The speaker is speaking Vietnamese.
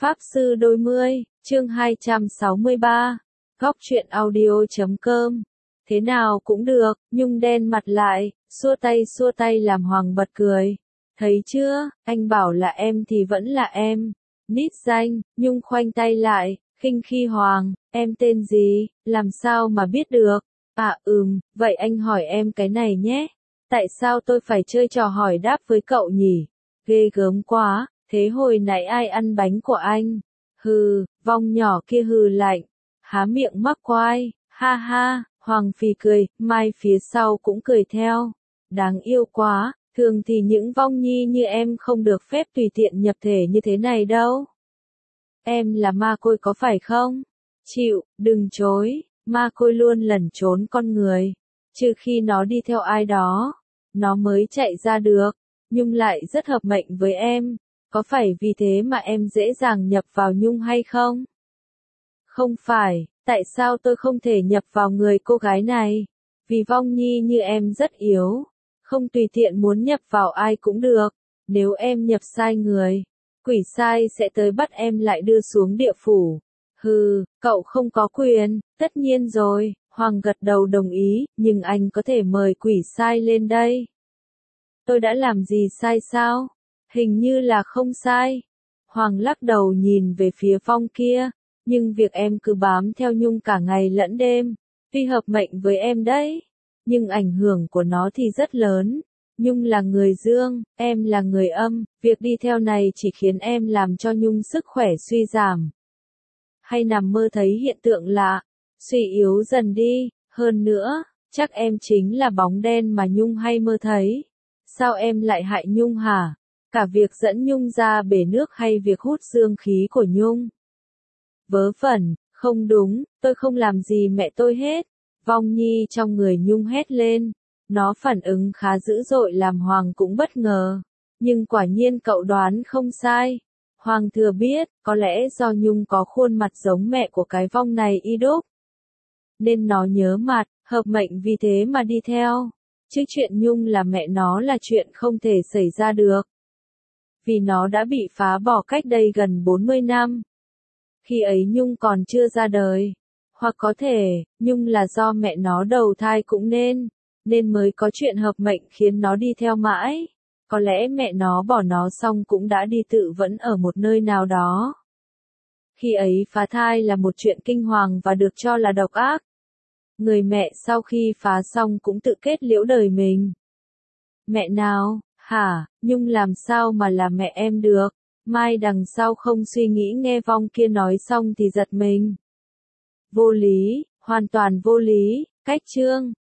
Pháp Sư Đôi Mươi, chương 263, Góc truyện audio.com. Thế nào cũng được, Nhung đen mặt lại, xua tay làm Hoàng bật cười. Thấy chưa, anh bảo là em thì vẫn là em. Nít danh, Nhung khoanh tay lại, khinh khi Hoàng, em tên gì, làm sao mà biết được. À vậy anh hỏi em cái này nhé. Tại sao tôi phải chơi trò hỏi đáp với cậu nhỉ? Ghê gớm quá, thế hồi nãy ai ăn bánh của anh? Hừ, vong nhỏ kia hừ lạnh, há miệng mắc quai, ha ha, Hoàng phì cười, Mai phía sau cũng cười theo. Đáng yêu quá, thường thì những vong nhi như em không được phép tùy tiện nhập thể như thế này đâu. Em là ma côi có phải không? Chịu, đừng chối, ma côi luôn lẩn trốn con người. Trừ khi nó đi theo ai đó, nó mới chạy ra được. Nhung lại rất hợp mệnh với em. Có phải vì thế mà em dễ dàng nhập vào Nhung hay không? Không phải, tại sao tôi không thể nhập vào người cô gái này? Vì vong nhi như em rất yếu, không tùy tiện muốn nhập vào ai cũng được. Nếu em nhập sai người, quỷ sai sẽ tới bắt em lại đưa xuống địa phủ. Hừ, cậu không có quyền, tất nhiên rồi, Hoàng gật đầu đồng ý, nhưng anh có thể mời quỷ sai lên đây. Tôi đã làm gì sai sao? Hình như là không sai. Hoàng lắc đầu nhìn về phía Phong kia, nhưng việc em cứ bám theo Nhung cả ngày lẫn đêm, tuy hợp mệnh với em đấy, nhưng ảnh hưởng của nó thì rất lớn. Nhung là người dương, em là người âm, việc đi theo này chỉ khiến em làm cho Nhung sức khỏe suy giảm. Hay nằm mơ thấy hiện tượng lạ, suy yếu dần đi, hơn nữa, chắc em chính là bóng đen mà Nhung hay mơ thấy. Sao em lại hại Nhung hả? Cả việc dẫn Nhung ra bể nước hay việc hút dương khí của Nhung? Vớ vẩn, không đúng, tôi không làm gì mẹ tôi hết. Vong nhi trong người Nhung hét lên. Nó phản ứng khá dữ dội làm Hoàng cũng bất ngờ. Nhưng quả nhiên cậu đoán không sai. Hoàng thừa biết, có lẽ do Nhung có khuôn mặt giống mẹ của cái vong này y đúc, nên nó nhớ mặt, hợp mệnh vì thế mà đi theo. Chứ chuyện Nhung là mẹ nó là chuyện không thể xảy ra được. Vì nó đã bị phá bỏ cách đây gần 40 năm. Khi ấy Nhung còn chưa ra đời. Hoặc có thể, Nhung là do mẹ nó đầu thai cũng nên mới có chuyện hợp mệnh khiến nó đi theo mãi. Có lẽ mẹ nó bỏ nó xong cũng đã đi tự vẫn ở một nơi nào đó. Khi ấy phá thai là một chuyện kinh hoàng và được cho là độc ác. Người mẹ sau khi phá xong cũng tự kết liễu đời mình. Mẹ nào, hả, Nhung làm sao mà là mẹ em được? Mai đằng sau không suy nghĩ nghe vong kia nói xong thì giật mình. Vô lý, hoàn toàn vô lý, cách chương.